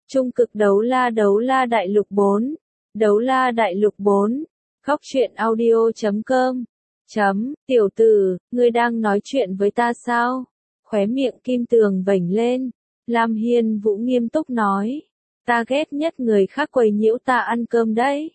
Trung cực đấu la đại lục 4. Đấu la đại lục 4. Góc truyện audio.com. Tiểu tử, ngươi đang nói chuyện với ta sao? Khóe miệng Kim Tường vểnh lên. Lam Hiên Vũ nghiêm túc nói. Ta ghét nhất người khác quấy nhiễu ta ăn cơm đấy.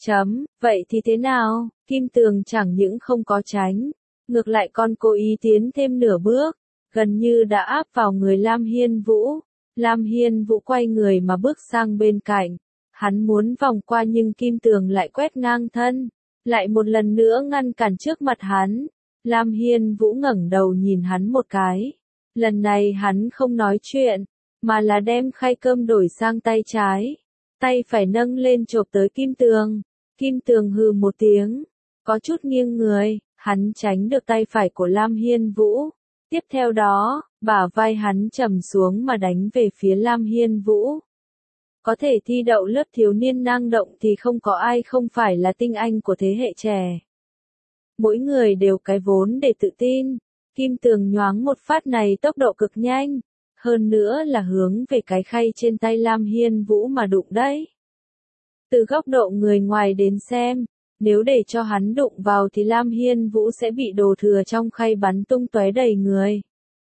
Vậy thì thế nào? Kim Tường chẳng những không có tránh, ngược lại còn cố ý tiến thêm nửa bước, gần như đã áp vào người Lam Hiên Vũ. Lam Hiên Vũ quay người mà bước sang bên cạnh. Hắn muốn vòng qua nhưng Kim Tường lại quét ngang thân, lại một lần nữa ngăn cản trước mặt hắn. Lam Hiên Vũ ngẩng đầu nhìn hắn một cái. Lần này hắn không nói chuyện, mà là đem khay cơm đổi sang tay trái. Tay phải nâng lên chộp tới Kim Tường. Kim Tường hừ một tiếng, có chút nghiêng người, hắn tránh được tay phải của Lam Hiên Vũ. Tiếp theo đó, bả vai hắn trầm xuống mà đánh về phía Lam Hiên Vũ. Có thể thi đậu lớp thiếu niên năng động thì không có ai không phải là tinh anh của thế hệ trẻ. Mỗi người đều cái vốn để tự tin. Kim Tường nhoáng một phát này tốc độ cực nhanh, hơn nữa là hướng về cái khay trên tay Lam Hiên Vũ mà đụng đấy. Từ góc độ người ngoài đến xem, nếu để cho hắn đụng vào thì Lam Hiên Vũ sẽ bị đồ thừa trong khay bắn tung tóe đầy người.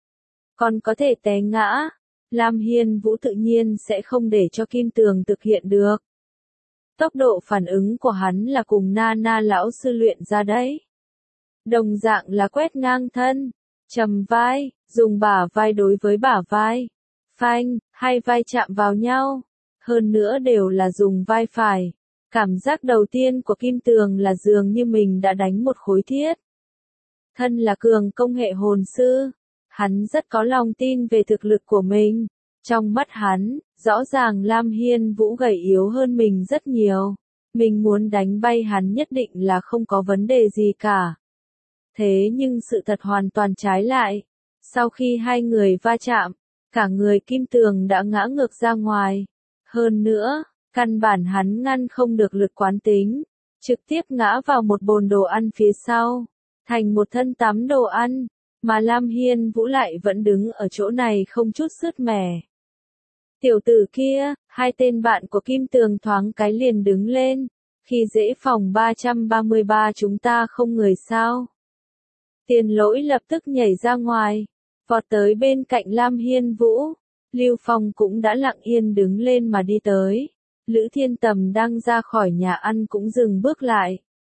Còn có thể té ngã, Lam Hiên Vũ tự nhiên sẽ không để cho Kim Tường thực hiện được. Tốc độ phản ứng của hắn là cùng Na lão sư luyện ra đấy. Đồng dạng là quét ngang thân, trầm vai, dùng bả vai đối với bả vai. Phanh, hai vai chạm vào nhau. Hơn nữa đều là dùng vai phải. Cảm giác đầu tiên của Kim Tường là dường như mình đã đánh một khối thiết. Thân là cường công hệ hồn sư, hắn rất có lòng tin về thực lực của mình. Trong mắt hắn, rõ ràng Lam Hiên Vũ gầy yếu hơn mình rất nhiều. Mình muốn đánh bay hắn nhất định là không có vấn đề gì cả. Thế nhưng sự thật hoàn toàn trái lại. Sau khi hai người va chạm, cả người Kim Tường đã ngã ngược ra ngoài. Hơn nữa, căn bản hắn ngăn không được lực quán tính, trực tiếp ngã vào một bồn đồ ăn phía sau, thành một thân tắm đồ ăn, mà Lam Hiên Vũ lại vẫn đứng ở chỗ này không chút sứt mẻ. Tiểu tử kia, hai tên bạn của Kim Tường thoáng cái liền đứng lên, khi dễ phòng 333 chúng ta không người sao. Tiền Lỗi lập tức nhảy ra ngoài, vọt tới bên cạnh Lam Hiên Vũ. Lưu Phong cũng đã lặng yên đứng lên mà đi tới. Lữ Thiên Tầm đang ra khỏi nhà ăn cũng dừng bước lại.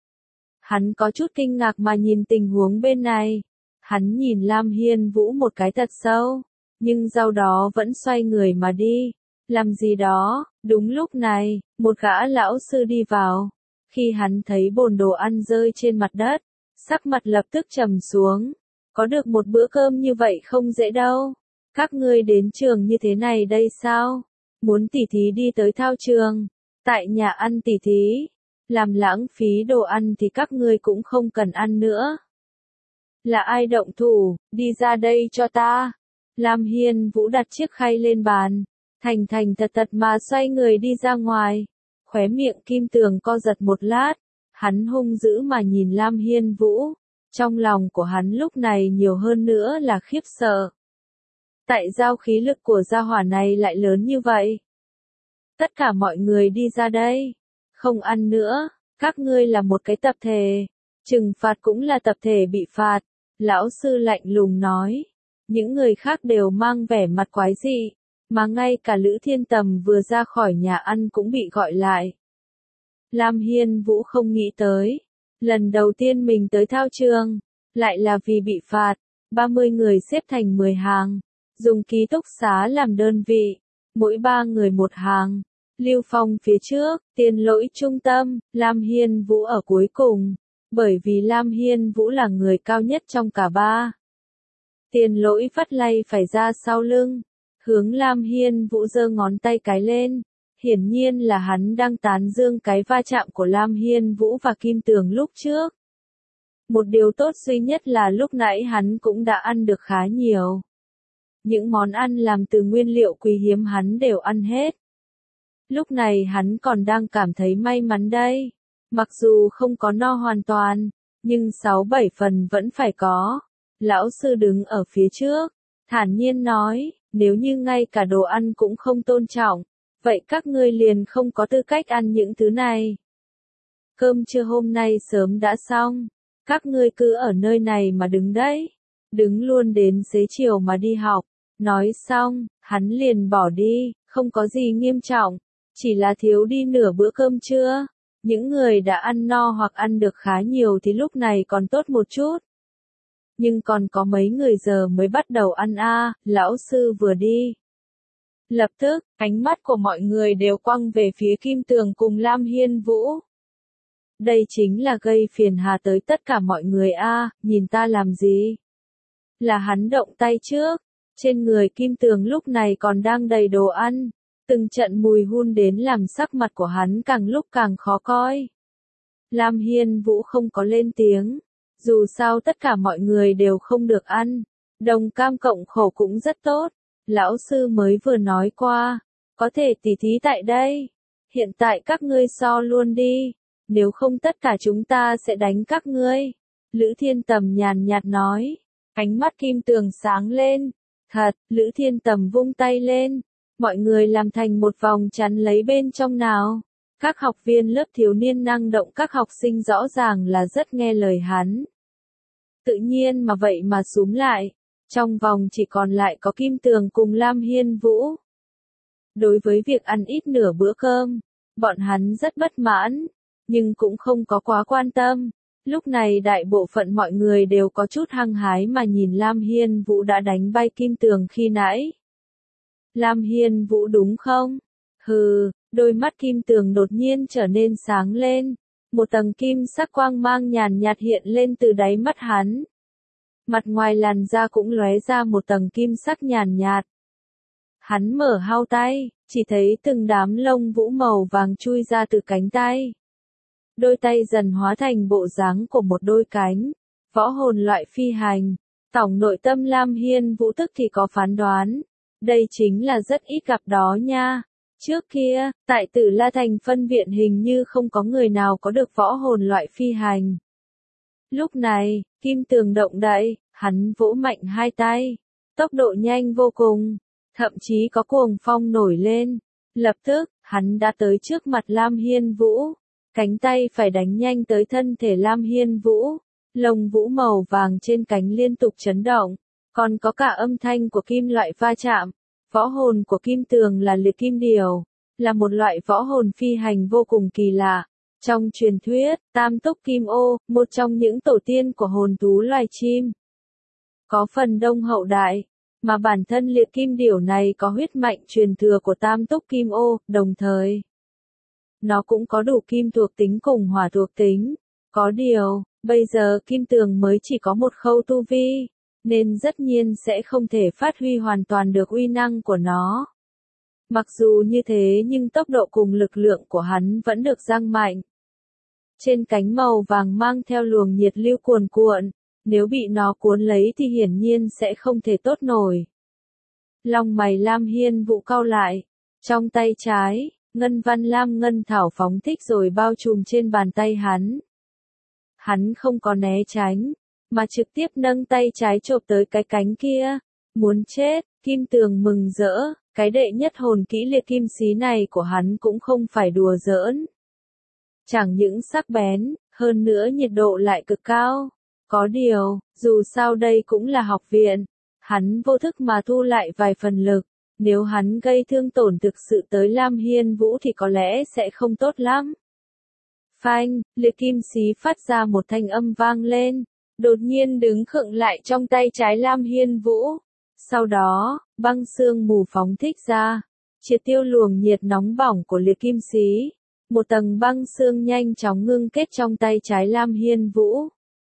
Hắn có chút kinh ngạc mà nhìn tình huống bên này. Hắn nhìn Lam Hiên Vũ một cái thật sâu, nhưng sau đó vẫn xoay người mà đi. Làm gì đó, đúng lúc này, một gã lão sư đi vào. Khi hắn thấy bồn đồ ăn rơi trên mặt đất, sắc mặt lập tức trầm xuống. Có được một bữa cơm như vậy không dễ đâu. Các ngươi đến trường như thế này đây sao? Muốn tỉ thí đi tới thao trường, tại nhà ăn tỉ thí, làm lãng phí đồ ăn thì các ngươi cũng không cần ăn nữa. Là ai động thủ, đi ra đây cho ta. Lam Hiên Vũ đặt chiếc khay lên bàn, thành thật mà xoay người đi ra ngoài. Khóe miệng Kim Tường co giật một lát, hắn hung dữ mà nhìn Lam Hiên Vũ. Trong lòng của hắn lúc này nhiều hơn nữa là khiếp sợ. Tại sao khí lực của gia hỏa này lại lớn như vậy? Tất cả mọi người đi ra đây. Không ăn nữa, các ngươi là một cái tập thể. Trừng phạt cũng là tập thể bị phạt. Lão sư lạnh lùng nói. Những người khác đều mang vẻ mặt quái dị. Mà ngay cả Lữ Thiên Tầm vừa ra khỏi nhà ăn cũng bị gọi lại. Lam Hiên Vũ không nghĩ tới. Lần đầu tiên mình tới thao trường. Lại là vì bị phạt. 30 người xếp thành 10 hàng. Dùng ký túc xá làm đơn vị, mỗi 3 người một hàng. Lưu Phong phía trước, Tiền Lỗi trung tâm, Lam Hiên Vũ ở cuối cùng, bởi vì Lam Hiên Vũ là người cao nhất trong cả ba. Tiền Lỗi vắt lay phải ra sau lưng, hướng Lam Hiên Vũ giơ ngón tay cái lên, hiển nhiên là hắn đang tán dương cái va chạm của Lam Hiên Vũ và Kim Tường lúc trước. Một điều tốt duy nhất là lúc nãy hắn cũng đã ăn được khá nhiều. Những món ăn làm từ nguyên liệu quý hiếm hắn đều ăn hết. Lúc này hắn còn đang cảm thấy may mắn đây. Mặc dù không có no hoàn toàn, nhưng 6-7 phần vẫn phải có. Lão sư đứng ở phía trước, thản nhiên nói, nếu như ngay cả đồ ăn cũng không tôn trọng, vậy các ngươi liền không có tư cách ăn những thứ này. Cơm trưa hôm nay sớm đã xong, các ngươi cứ ở nơi này mà đứng đấy, đứng luôn đến xế chiều mà đi học. Nói xong, hắn liền bỏ đi, không có gì nghiêm trọng, chỉ là thiếu đi nửa bữa cơm trưa. Những người đã ăn no hoặc ăn được khá nhiều thì lúc này còn tốt một chút. Nhưng còn có mấy người giờ mới bắt đầu ăn lão sư vừa đi. Lập tức, ánh mắt của mọi người đều quăng về phía Kim Tường cùng Lam Hiên Vũ. Đây chính là gây phiền hà tới tất cả mọi người nhìn ta làm gì? Là hắn động tay trước, trên người Kim Tường lúc này còn đang đầy đồ ăn, từng trận mùi hun đến làm sắc mặt của hắn càng lúc càng khó coi. Lam Hiên Vũ không có lên tiếng, dù sao tất cả mọi người đều không được ăn, đồng cam cộng khổ cũng rất tốt. Lão sư mới vừa nói qua, có thể tỉ thí tại đây. Hiện tại các ngươi so luôn đi, nếu không tất cả chúng ta sẽ đánh các ngươi. Lữ Thiên Tầm nhàn nhạt nói, ánh mắt Kim Tường sáng lên. Thật, Lữ Thiên Tầm vung tay lên, mọi người làm thành một vòng chắn lấy bên trong nào. Các học viên lớp thiếu niên năng động các học sinh rõ ràng là rất nghe lời hắn. Tự nhiên mà vậy mà xúm lại. Trong vòng chỉ còn lại có Kim Tường cùng Lam Hiên Vũ. Đối với việc ăn ít nửa bữa cơm, bọn hắn rất bất mãn, nhưng cũng không có quá quan tâm. Lúc này đại bộ phận mọi người đều có chút hăng hái mà nhìn Lam Hiên Vũ đã đánh bay Kim Tường khi nãy. Lam Hiên Vũ đúng không? Hừ, đôi mắt Kim Tường đột nhiên trở nên sáng lên. Một tầng kim sắc quang mang nhàn nhạt hiện lên từ đáy mắt hắn. Mặt ngoài làn da cũng lóe ra một tầng kim sắc nhàn nhạt. Hắn mở hao tay, chỉ thấy từng đám lông vũ màu vàng chui ra từ cánh tay. Đôi tay dần hóa thành bộ dáng của một đôi cánh, võ hồn loại phi hành. Tổng nội tâm Lam Hiên Vũ tức thì có phán đoán. Đây chính là rất ít gặp đó nha. Trước kia, tại Tử La Thành phân viện hình như không có người nào có được võ hồn loại phi hành. Lúc này, Kim Tường động đậy, hắn vỗ mạnh hai tay. Tốc độ nhanh vô cùng, thậm chí có cuồng phong nổi lên. Lập tức, hắn đã tới trước mặt Lam Hiên Vũ. Cánh tay phải đánh nhanh tới thân thể Lam Hiên Vũ. Lông vũ màu vàng trên cánh liên tục chấn động. Còn có cả âm thanh của kim loại va chạm. Võ hồn của Kim Tường là liệt kim điều. Là một loại võ hồn phi hành vô cùng kỳ lạ. Trong truyền thuyết, Tam Túc Kim Ô, một trong những tổ tiên của hồn thú loài chim. Có phần đông hậu đại, mà bản thân liệt kim điểu này có huyết mạch truyền thừa của Tam Túc Kim Ô, đồng thời. Nó cũng có đủ kim thuộc tính cùng hỏa thuộc tính. Có điều, bây giờ Kim Tường mới chỉ có một khâu tu vi, nên tất nhiên sẽ không thể phát huy hoàn toàn được uy năng của nó. Mặc dù như thế nhưng tốc độ cùng lực lượng của hắn vẫn được tăng mạnh. Trên cánh màu vàng mang theo luồng nhiệt lưu cuồn cuộn, nếu bị nó cuốn lấy thì hiển nhiên sẽ không thể tốt nổi. Lông mày Lam Hiên Vũ cau lại, trong tay trái, ngân văn lam ngân thảo phóng thích rồi bao trùm trên bàn tay hắn. Hắn không có né tránh, mà trực tiếp nâng tay trái chộp tới cái cánh kia. Muốn chết, Kim Tường mừng rỡ, cái đệ nhất hồn kỹ liệt kim xí này của hắn cũng không phải đùa giỡn. Chẳng những sắc bén, hơn nữa nhiệt độ lại cực cao. Có điều, dù sao đây cũng là học viện, hắn vô thức mà thu lại vài phần lực. Nếu hắn gây thương tổn thực sự tới Lam Hiên Vũ thì có lẽ sẽ không tốt lắm. Phanh, liệt kim xí phát ra một thanh âm vang lên, đột nhiên đứng khựng lại trong tay trái Lam Hiên Vũ. Sau đó, băng sương mù phóng thích ra, triệt tiêu luồng nhiệt nóng bỏng của liệt kim xí. Một tầng băng sương nhanh chóng ngưng kết trong tay trái Lam Hiên Vũ.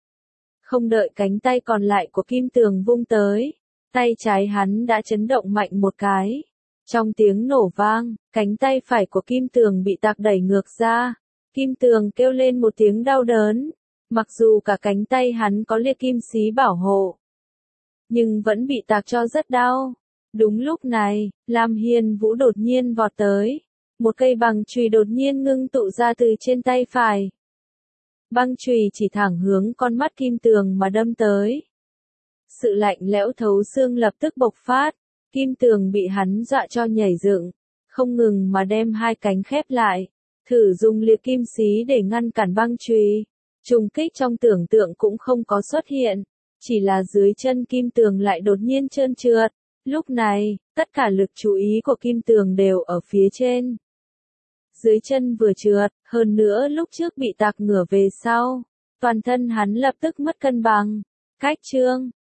Không đợi cánh tay còn lại của Kim Tường vung tới, tay trái hắn đã chấn động mạnh một cái. Trong tiếng nổ vang, cánh tay phải của Kim Tường bị tạc đẩy ngược ra. Kim Tường kêu lên một tiếng đau đớn. Mặc dù cả cánh tay hắn có liệt kim xí bảo hộ, nhưng vẫn bị tạc cho rất đau. Đúng lúc này, Lam Hiên Vũ đột nhiên vọt tới. Một cây bằng chùy đột nhiên ngưng tụ ra từ trên tay phải. Băng chùy chỉ thẳng hướng con mắt Kim Tường mà đâm tới. Sự lạnh lẽo thấu xương lập tức bộc phát. Kim Tường bị hắn dọa cho nhảy dựng. không ngừng mà đem hai cánh khép lại, thử dùng liệt kim xí để ngăn cản băng chùy. Trùng kích trong tưởng tượng cũng không có xuất hiện, chỉ là dưới chân Kim Tường lại đột nhiên trơn trượt. Lúc này, tất cả lực chú ý của Kim Tường đều ở phía trên. Dưới chân vừa trượt, hơn nữa lúc trước bị tạc ngửa về sau, toàn thân hắn lập tức mất cân bằng. Cách chương